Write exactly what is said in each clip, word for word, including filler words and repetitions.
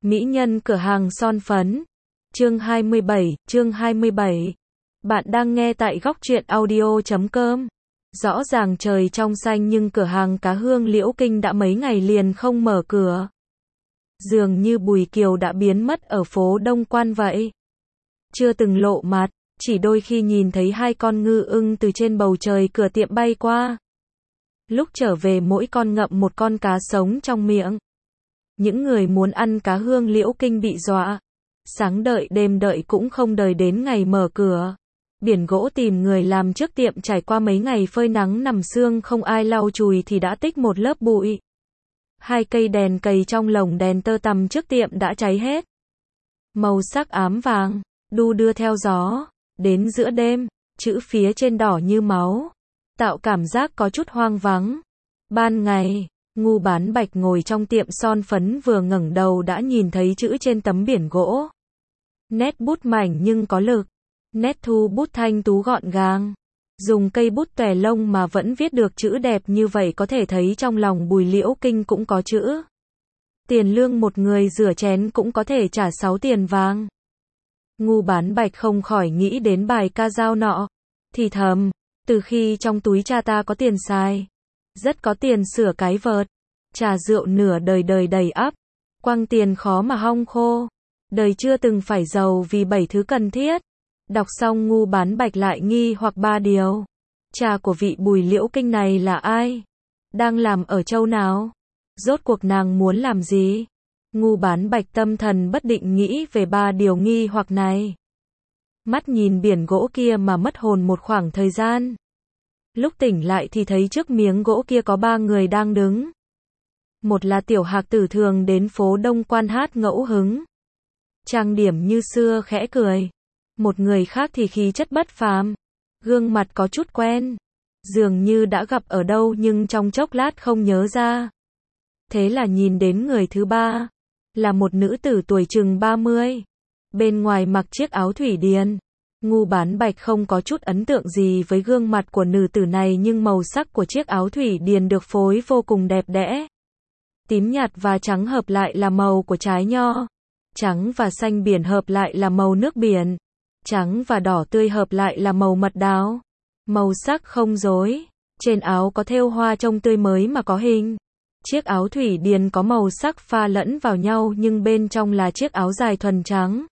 Mỹ nhân cửa hàng son phấn. Chương hai mươi bảy, chương hai mươi bảy. Bạn đang nghe tại góc truyện audio chấm com. Rõ ràng trời trong xanh nhưng cửa hàng cá hương Liễu Kinh đã mấy ngày liền không mở cửa. Dường như Bùi Kiều đã biến mất ở phố Đông Quan vậy. Chưa từng lộ mặt, chỉ đôi khi nhìn thấy hai con ngư ưng từ trên bầu trời cửa tiệm bay qua. Lúc trở về mỗi con ngậm một con cá sống trong miệng. Những người muốn ăn cá hương Liễu Kinh bị dọa. Sáng đợi đêm đợi cũng không đợi đến ngày mở cửa. Biển gỗ tìm người làm trước tiệm trải qua mấy ngày phơi nắng nằm sương không ai lau chùi thì đã tích một lớp bụi. Hai cây đèn cầy trong lồng đèn tơ tằm trước tiệm đã cháy hết. Màu sắc ám vàng, đu đưa theo gió. Đến giữa đêm, chữ phía trên đỏ như máu. Tạo cảm giác có chút hoang vắng. Ban ngày, Ngu Bán Bạch ngồi trong tiệm son phấn vừa ngẩng đầu đã nhìn thấy chữ trên tấm biển gỗ. Nét bút mảnh nhưng có lực. Nét thu bút thanh tú gọn gàng. Dùng cây bút tòe lông mà vẫn viết được chữ đẹp như vậy có thể thấy trong lòng Bùi Liễu Kinh cũng có chữ. Tiền lương một người rửa chén cũng có thể trả sáu tiền vàng. Ngu Bán Bạch không khỏi nghĩ đến bài ca dao nọ. Thì thầm, từ khi trong túi cha ta có tiền xài. Rất có tiền sửa cái vợt. Trà rượu nửa đời đời đầy ắp. Quăng tiền khó mà hong khô. Đời chưa từng phải giàu vì bảy thứ cần thiết. Đọc xong Ngu Bán Bạch lại nghi hoặc ba điều. Cha của vị Bùi Liễu Kinh này là ai? Đang làm ở châu nào? Rốt cuộc nàng muốn làm gì? Ngu Bán Bạch tâm thần bất định nghĩ về ba điều nghi hoặc này. Mắt nhìn biển gỗ kia mà mất hồn một khoảng thời gian. Lúc tỉnh lại thì thấy trước miếng gỗ kia có ba người đang đứng. Một là Tiểu Hạc Tử thường đến phố Đông Quan hát ngẫu hứng. Trang điểm như xưa khẽ cười. Một người khác thì khí chất bất phàm. Gương mặt có chút quen. Dường như đã gặp ở đâu nhưng trong chốc lát không nhớ ra. Thế là nhìn đến người thứ ba. Là một nữ tử tuổi chừng ba mươi. Bên ngoài mặc chiếc áo thủy điền. Ngu Bán Bạch không có chút ấn tượng gì với gương mặt của nữ tử này nhưng màu sắc của chiếc áo thủy điền được phối vô cùng đẹp đẽ. Tím nhạt và trắng hợp lại là màu của trái nho. Trắng và xanh biển hợp lại là màu nước biển. Trắng và đỏ tươi hợp lại là màu mật đào. Màu sắc không rối. Trên áo có thêu hoa trông tươi mới mà có hình. Chiếc áo thủy điền có màu sắc pha lẫn vào nhau nhưng bên trong là chiếc áo dài thuần trắng.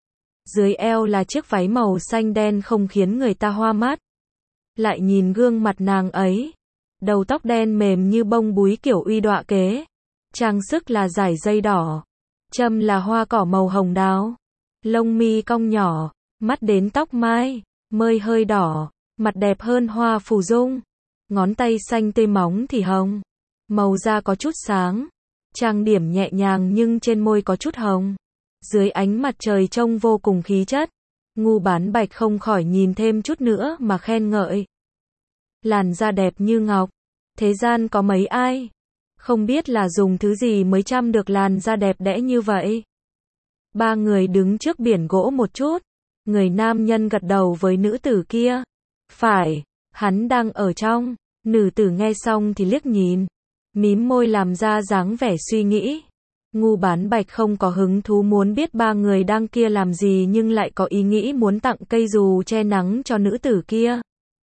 Dưới eo là chiếc váy màu xanh đen không khiến người ta hoa mắt. Lại nhìn gương mặt nàng ấy. Đầu tóc đen mềm như bông búi kiểu uy đọa kế. Trang sức là dải dây đỏ. Châm là hoa cỏ màu hồng đào. Lông mi cong nhỏ. Mắt đến tóc mai. Môi hơi đỏ. Mặt đẹp hơn hoa phù dung. Ngón tay xanh tươi móng thì hồng. Màu da có chút sáng. Trang điểm nhẹ nhàng nhưng trên môi có chút hồng. Dưới ánh mặt trời trông vô cùng khí chất. Ngu Bán Bạch không khỏi nhìn thêm chút nữa mà khen ngợi. Làn da đẹp như ngọc. Thế gian có mấy ai. Không biết là dùng thứ gì mới chăm được làn da đẹp đẽ như vậy. Ba người đứng trước biển gỗ một chút. Người nam nhân gật đầu với nữ tử kia. Phải, hắn đang ở trong. Nữ tử nghe xong thì liếc nhìn. Mím môi làm ra dáng vẻ suy nghĩ. Ngu Bán Bạch không có hứng thú muốn biết ba người đang kia làm gì nhưng lại có ý nghĩ muốn tặng cây dù che nắng cho nữ tử kia.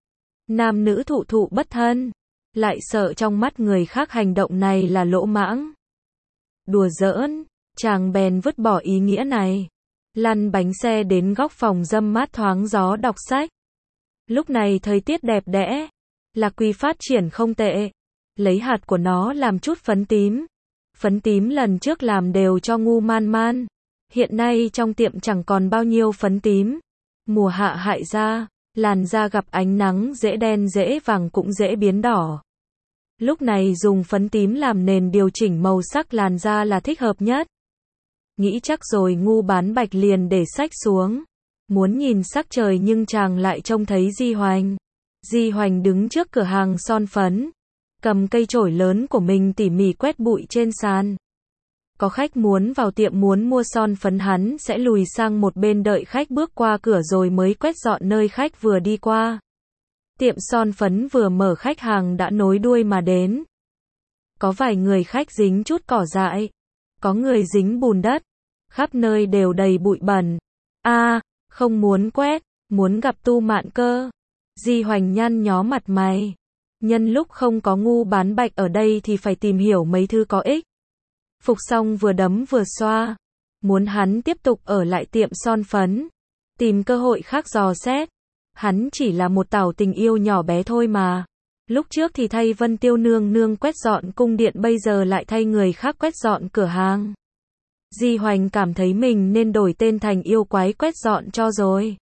Nam nữ thụ thụ bất thân. Lại sợ trong mắt người khác hành động này là lỗ mãng. Đùa giỡn, chàng bèn vứt bỏ ý nghĩa này. Lăn bánh xe đến góc phòng râm mát thoáng gió đọc sách. Lúc này thời tiết đẹp đẽ. Lạc Quy phát triển không tệ. Lấy hạt của nó làm chút phấn tím. Phấn tím lần trước làm đều cho Ngu Man Man. Hiện nay trong tiệm chẳng còn bao nhiêu phấn tím. Mùa hạ hại da. Làn da gặp ánh nắng dễ đen dễ vàng cũng dễ biến đỏ. Lúc này dùng phấn tím làm nền điều chỉnh màu sắc làn da là thích hợp nhất. Nghĩ chắc rồi Ngu Bán Bạch liền để sách xuống. Muốn nhìn sắc trời nhưng chàng lại trông thấy Di Hoành. Di Hoành đứng trước cửa hàng son phấn. Cầm cây chổi lớn của mình tỉ mỉ quét bụi trên sàn. Có khách muốn vào tiệm muốn mua son phấn hắn sẽ lùi sang một bên đợi khách bước qua cửa rồi mới quét dọn nơi khách vừa đi qua. Tiệm son phấn vừa mở khách hàng đã nối đuôi mà đến. Có vài người khách dính chút cỏ dại. Có người dính bùn đất. khắp nơi đều đầy bụi bẩn. A, không muốn quét, muốn gặp Tu Mạn cơ. Di Hoành nhăn nhó mặt mày. Nhân lúc không có Ngu Bán Bạch ở đây thì phải tìm hiểu mấy thứ có ích. Phục xong vừa đấm vừa xoa. Muốn hắn tiếp tục ở lại tiệm son phấn. Tìm cơ hội khác dò xét. Hắn chỉ là một tảo tình yêu nhỏ bé thôi mà. Lúc trước thì thay Vân Tiêu nương nương quét dọn cung điện, bây giờ lại thay người khác quét dọn cửa hàng. Di Hoành cảm thấy mình nên đổi tên thành yêu quái quét dọn cho rồi.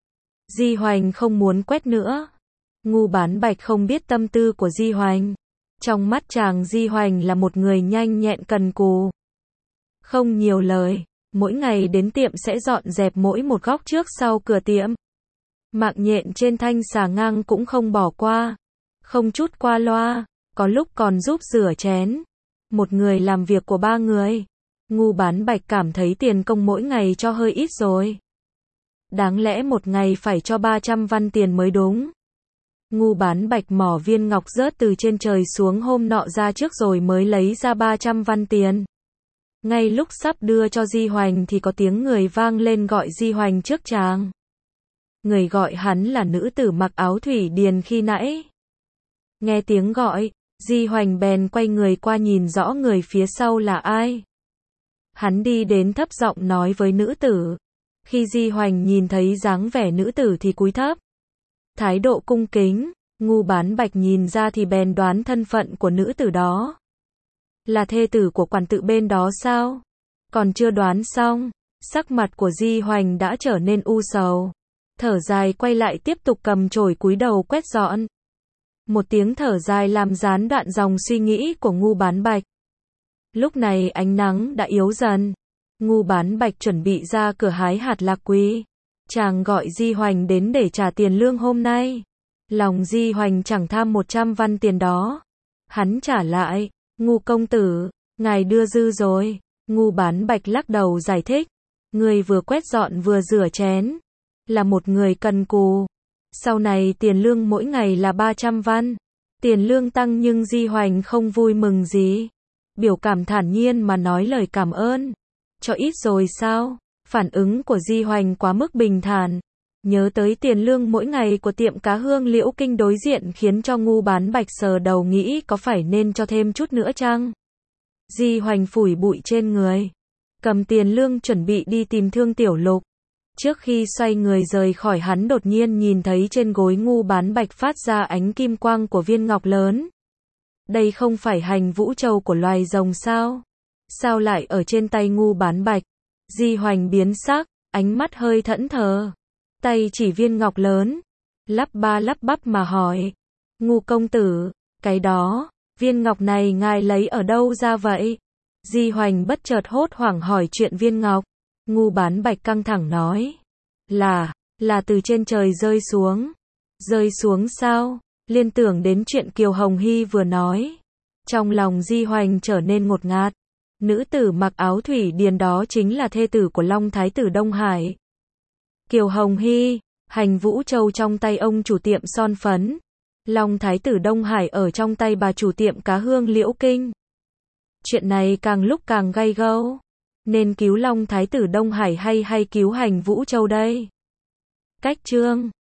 Di Hoành không muốn quét nữa. Ngu Bán Bạch không biết tâm tư của Di Hoành. Trong mắt chàng, Di Hoành là một người nhanh nhẹn cần cù. Không nhiều lời, mỗi ngày đến tiệm sẽ dọn dẹp mỗi một góc trước sau cửa tiệm. Mạng nhện trên thanh xà ngang cũng không bỏ qua. Không chút qua loa, có lúc còn giúp rửa chén. Một người làm việc của ba người. Ngu Bán Bạch cảm thấy tiền công mỗi ngày cho hơi ít rồi. Đáng lẽ một ngày phải cho ba trăm văn tiền mới đúng. Ngu Bán Bạch mỏ viên ngọc rớt từ trên trời xuống hôm nọ ra trước rồi mới lấy ra ba trăm văn tiền. Ngay lúc sắp đưa cho Di Hoành thì có tiếng người vang lên gọi Di Hoành trước chàng. Người gọi hắn là nữ tử mặc áo thủy điền khi nãy. Nghe tiếng gọi, Di Hoành bèn quay người qua nhìn rõ người phía sau là ai. Hắn đi đến thấp giọng nói với nữ tử. Khi Di Hoành nhìn thấy dáng vẻ nữ tử thì cúi thấp. Thái độ cung kính, Ngu Bán Bạch nhìn ra thì bèn đoán thân phận của nữ tử đó. Là thê tử của quản tự bên đó sao? Còn chưa đoán xong, sắc mặt của Di Hoành đã trở nên u sầu. Thở dài quay lại tiếp tục cầm chổi cúi đầu quét dọn. Một tiếng thở dài làm gián đoạn dòng suy nghĩ của Ngu Bán Bạch. Lúc này ánh nắng đã yếu dần. Ngu Bán Bạch chuẩn bị ra cửa hái hạt lạc quý. Chàng gọi Di Hoành đến để trả tiền lương hôm nay. Lòng Di Hoành chẳng tham một trăm văn tiền đó. Hắn trả lại, Ngu công tử, ngài đưa dư rồi. Ngu Bán Bạch lắc đầu giải thích. Người vừa quét dọn vừa rửa chén. Là một người cần cù. Sau này tiền lương mỗi ngày là ba trăm văn. Tiền lương tăng nhưng Di Hoành không vui mừng gì. Biểu cảm thản nhiên mà nói lời cảm ơn. Cho ít rồi sao? Phản ứng của Di Hoành quá mức bình thản. Nhớ tới tiền lương mỗi ngày của tiệm cá hương Liễu Kinh đối diện khiến cho Ngu Bán Bạch sờ đầu nghĩ có phải nên cho thêm chút nữa chăng? Di Hoành phủi bụi trên người. Cầm tiền lương chuẩn bị đi tìm Thương Tiểu Lục. Trước khi xoay người rời khỏi hắn đột nhiên nhìn thấy trên gối Ngu Bán Bạch phát ra ánh kim quang của viên ngọc lớn. Đây không phải hành vũ châu của loài rồng sao? Sao lại ở trên tay Ngu Bán Bạch? Di Hoành biến sắc, ánh mắt hơi thẫn thờ. Tay chỉ viên ngọc lớn. Lắp ba lắp bắp mà hỏi. Ngu công tử, cái đó, viên ngọc này ngài lấy ở đâu ra vậy? Di Hoành bất chợt hốt hoảng hỏi chuyện viên ngọc. Ngu Bán Bạch căng thẳng nói. Là, là từ trên trời rơi xuống. Rơi xuống sao? Liên tưởng đến chuyện Kiều Hồng Hy vừa nói. Trong lòng Di Hoành trở nên ngột ngạt. Nữ tử mặc áo thủy điền đó chính là thê tử của Long Thái tử Đông Hải. Kiều Hồng Hy, hành vũ châu trong tay ông chủ tiệm son phấn. Long Thái tử Đông Hải ở trong tay bà chủ tiệm cá hương Liễu Kinh. Chuyện này càng lúc càng gay gẫu. Nên cứu Long Thái tử Đông Hải hay hay cứu hành vũ châu đây? Cách chương